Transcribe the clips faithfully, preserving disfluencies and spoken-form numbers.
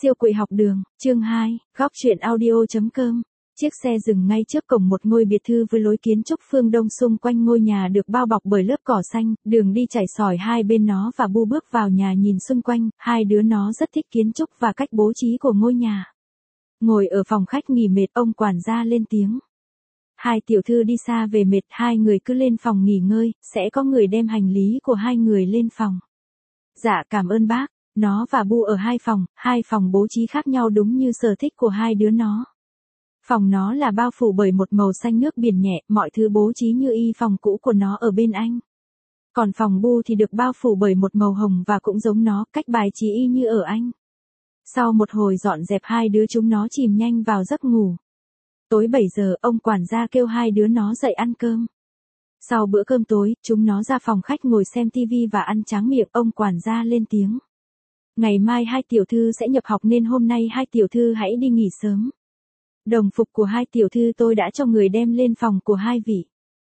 Siêu quậy học đường, chương hai, góc truyện audio.com. Chiếc xe dừng ngay trước cổng một ngôi biệt thự với lối kiến trúc phương Đông, xung quanh ngôi nhà được bao bọc bởi lớp cỏ xanh, đường đi chảy xỏi hai bên nó và Bu bước vào nhà nhìn xung quanh, hai đứa nó rất thích kiến trúc và cách bố trí của ngôi nhà. Ngồi ở phòng khách nghỉ mệt, ông quản gia lên tiếng. Hai tiểu thư đi xa về mệt, hai người cứ lên phòng nghỉ ngơi, sẽ có người đem hành lý của hai người lên phòng. Dạ cảm ơn bác. Nó và Bu ở hai phòng, hai phòng bố trí khác nhau đúng như sở thích của hai đứa nó. Phòng nó là bao phủ bởi một màu xanh nước biển nhẹ, mọi thứ bố trí như y phòng cũ của nó ở bên anh. Còn phòng Bu thì được bao phủ bởi một màu hồng và cũng giống nó, cách bài trí y như ở anh. Sau một hồi dọn dẹp, hai đứa chúng nó chìm nhanh vào giấc ngủ. Tối bảy giờ, ông quản gia kêu hai đứa nó dậy ăn cơm. Sau bữa cơm tối, chúng nó ra phòng khách ngồi xem tivi và ăn tráng miệng, ông quản gia lên tiếng. Ngày mai hai tiểu thư sẽ nhập học nên hôm nay hai tiểu thư hãy đi nghỉ sớm. Đồng phục của hai tiểu thư tôi đã cho người đem lên phòng của hai vị.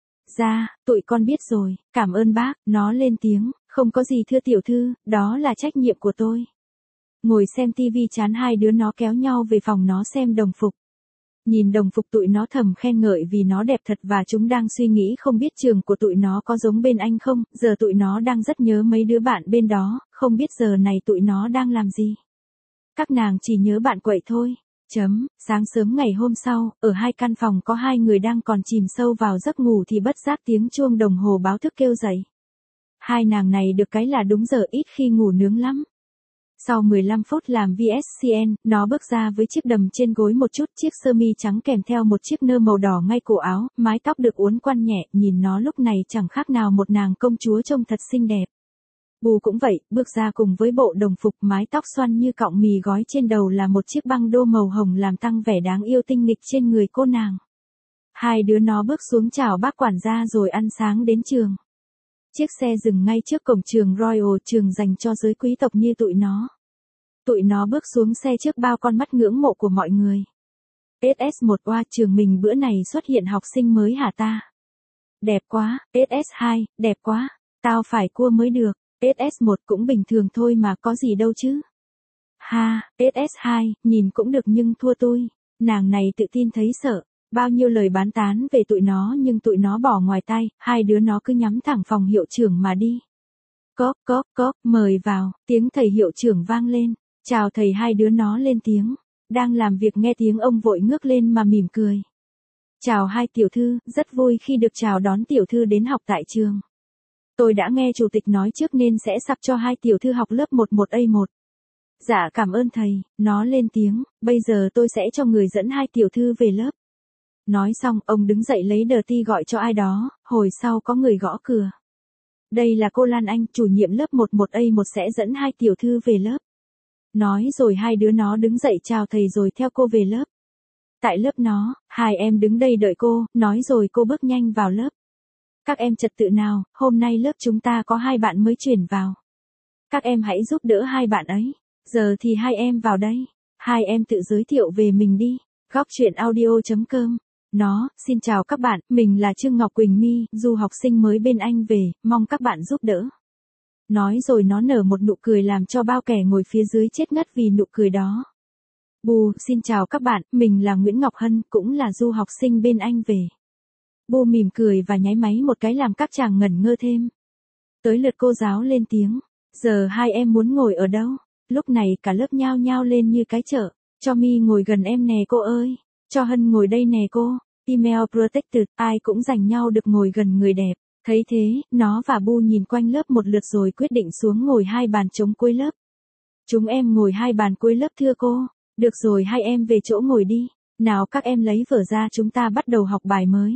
Dạ, tụi con biết rồi, cảm ơn bác. Nó lên tiếng, không có gì thưa tiểu thư, đó là trách nhiệm của tôi. Ngồi xem tivi chán, hai đứa nó kéo nhau về phòng nó xem đồng phục. Nhìn đồng phục tụi nó thầm khen ngợi vì nó đẹp thật, và chúng đang suy nghĩ không biết trường của tụi nó có giống bên anh không, giờ tụi nó đang rất nhớ mấy đứa bạn bên đó, không biết giờ này tụi nó đang làm gì. Các nàng chỉ nhớ bạn quậy thôi. Chấm, sáng sớm ngày hôm sau, ở hai căn phòng có hai người đang còn chìm sâu vào giấc ngủ thì bất giác tiếng chuông đồng hồ báo thức kêu dậy. Hai nàng này được cái là đúng giờ, ít khi ngủ nướng lắm. Sau mười lăm phút làm vê ét xê en, nó bước ra với chiếc đầm trên gối một chút, chiếc sơ mi trắng kèm theo một chiếc nơ màu đỏ ngay cổ áo, mái tóc được uốn quăn nhẹ, nhìn nó lúc này chẳng khác nào một nàng công chúa trông thật xinh đẹp. Bu cũng vậy, bước ra cùng với bộ đồng phục, mái tóc xoăn như cọng mì gói, trên đầu là một chiếc băng đô màu hồng làm tăng vẻ đáng yêu tinh nghịch trên người cô nàng. Hai đứa nó bước xuống chào bác quản gia rồi ăn sáng đến trường. Chiếc xe dừng ngay trước cổng trường Royal, trường dành cho giới quý tộc như tụi nó. Tụi nó bước xuống xe trước bao con mắt ngưỡng mộ của mọi người. ét ét một, oa, trường mình bữa này xuất hiện học sinh mới hả ta? Đẹp quá. ét ét hai, đẹp quá. Tao phải cua mới được. ét ét một cũng bình thường thôi mà, có gì đâu chứ. Ha, ét ét hai, nhìn cũng được nhưng thua tôi. Nàng này tự tin thấy sợ. Bao nhiêu lời bán tán về tụi nó nhưng tụi nó bỏ ngoài tai, hai đứa nó cứ nhắm thẳng phòng hiệu trưởng mà đi. Cóp cóp cóp, mời vào, tiếng thầy hiệu trưởng vang lên. Chào thầy, hai đứa nó lên tiếng. Đang làm việc nghe tiếng ông vội ngước lên mà mỉm cười. Chào hai tiểu thư, rất vui khi được chào đón tiểu thư đến học tại trường. Tôi đã nghe chủ tịch nói trước nên sẽ sắp cho hai tiểu thư học lớp một một A một. Dạ cảm ơn thầy, nó lên tiếng, bây giờ tôi sẽ cho người dẫn hai tiểu thư về lớp. Nói xong, ông đứng dậy lấy đờ ti gọi cho ai đó, hồi sau có người gõ cửa. Đây là cô Lan Anh, chủ nhiệm lớp một một A một sẽ dẫn hai tiểu thư về lớp. Nói rồi hai đứa nó đứng dậy chào thầy rồi theo cô về lớp. Tại lớp nó, hai em đứng đây đợi cô, nói rồi cô bước nhanh vào lớp. Các em trật tự nào, hôm nay lớp chúng ta có hai bạn mới chuyển vào. Các em hãy giúp đỡ hai bạn ấy. Giờ thì hai em vào đây. Hai em tự giới thiệu về mình đi. Góc truyện audio.com. Nó, xin chào các bạn, mình là Trương Ngọc Quỳnh My, du học sinh mới bên Anh về, mong các bạn giúp đỡ. Nói rồi nó nở một nụ cười làm cho bao kẻ ngồi phía dưới chết ngất vì nụ cười đó. Bu, xin chào các bạn, mình là Nguyễn Ngọc Hân, cũng là du học sinh bên Anh về. Bu mỉm cười và nháy máy một cái làm các chàng ngẩn ngơ thêm. Tới lượt cô giáo lên tiếng. Giờ hai em muốn ngồi ở đâu? Lúc này cả lớp nhao nhao lên như cái chợ. Cho My ngồi gần em nè cô ơi. Cho Hân ngồi đây nè cô. Female protected, ai cũng giành nhau được ngồi gần người đẹp. Thấy thế, nó và Bu nhìn quanh lớp một lượt rồi quyết định xuống ngồi hai bàn trống cuối lớp. Chúng em ngồi hai bàn cuối lớp thưa cô. Được rồi, hai em về chỗ ngồi đi. Nào các em lấy vở ra, chúng ta bắt đầu học bài mới.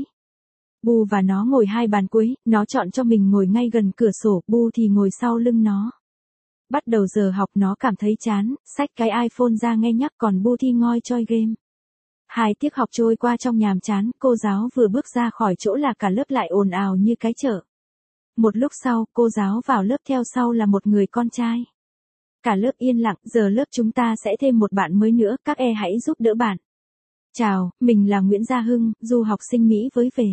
Bu và nó ngồi hai bàn cuối, nó chọn cho mình ngồi ngay gần cửa sổ, Bu thì ngồi sau lưng nó. Bắt đầu giờ học nó cảm thấy chán, xách cái iPhone ra nghe nhắc, còn Bu thì ngồi chơi game. Hai tiết học trôi qua trong nhàm chán, cô giáo vừa bước ra khỏi chỗ là cả lớp lại ồn ào như cái chợ. Một lúc sau, cô giáo vào lớp, theo sau là một người con trai. Cả lớp yên lặng, giờ lớp chúng ta sẽ thêm một bạn mới nữa, các em hãy giúp đỡ bạn. Chào, mình là Nguyễn Gia Hưng, du học sinh Mỹ mới về.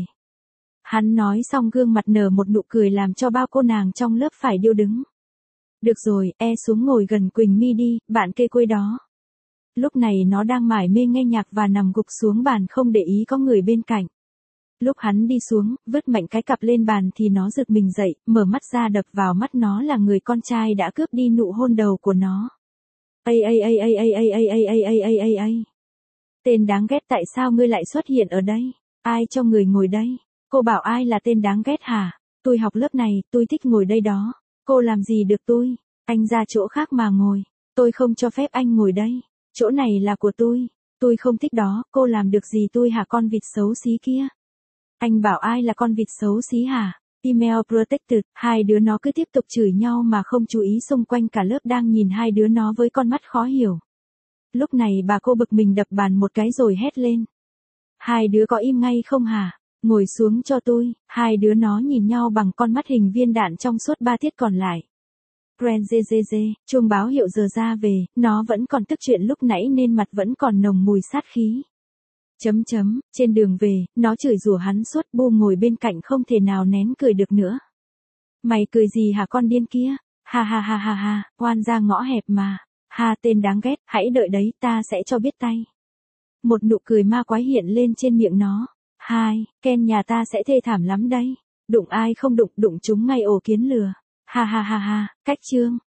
Hắn nói xong gương mặt nở một nụ cười làm cho bao cô nàng trong lớp phải điêu đứng. Được rồi, e xuống ngồi gần Quỳnh My đi, bạn kê quê đó. Lúc này nó đang mải mê nghe nhạc và nằm gục xuống bàn không để ý có người bên cạnh. Lúc hắn đi xuống, vứt mạnh cái cặp lên bàn thì nó giật mình dậy, mở mắt ra đập vào mắt nó là người con trai đã cướp đi nụ hôn đầu của nó. Ây ây ây ây ây ây ây ây ây ây ây ây ây. Tên đáng ghét, tại sao ngươi lại xuất hiện ở đây? Ai cho người ngồi đây? Cô bảo ai là tên đáng ghét hả? Tôi học lớp này, tôi thích ngồi đây đó. Cô làm gì được tôi? Anh ra chỗ khác mà ngồi. Tôi không cho phép anh ngồi đây. Chỗ này là của tôi. Tôi không thích đó, cô làm được gì tôi hả con vịt xấu xí kia? Anh bảo ai là con vịt xấu xí hả? Email protected, hai đứa nó cứ tiếp tục chửi nhau mà không chú ý xung quanh cả lớp đang nhìn hai đứa nó với con mắt khó hiểu. Lúc này bà cô bực mình đập bàn một cái rồi hét lên. Hai đứa có im ngay không hả? Ngồi xuống cho tôi. Hai đứa nó nhìn nhau bằng con mắt hình viên đạn trong suốt ba tiết còn lại. Ren dê dê dê, chuông báo hiệu giờ ra về, nó vẫn còn tức chuyện lúc nãy nên mặt vẫn còn nồng mùi sát khí. Chấm chấm, trên đường về, nó chửi rủa hắn suốt, Bu ngồi bên cạnh không thể nào nén cười được nữa. Mày cười gì hả con điên kia? Ha ha ha ha ha, oan ra ngõ hẹp mà. Ha tên đáng ghét, hãy đợi đấy, ta sẽ cho biết tay. Một nụ cười ma quái hiện lên trên miệng nó. Hai, Ken nhà ta sẽ thê thảm lắm đấy. Đụng ai không đụng, đụng chúng ngay ổ kiến lừa. Ha ha ha ha, cách chương.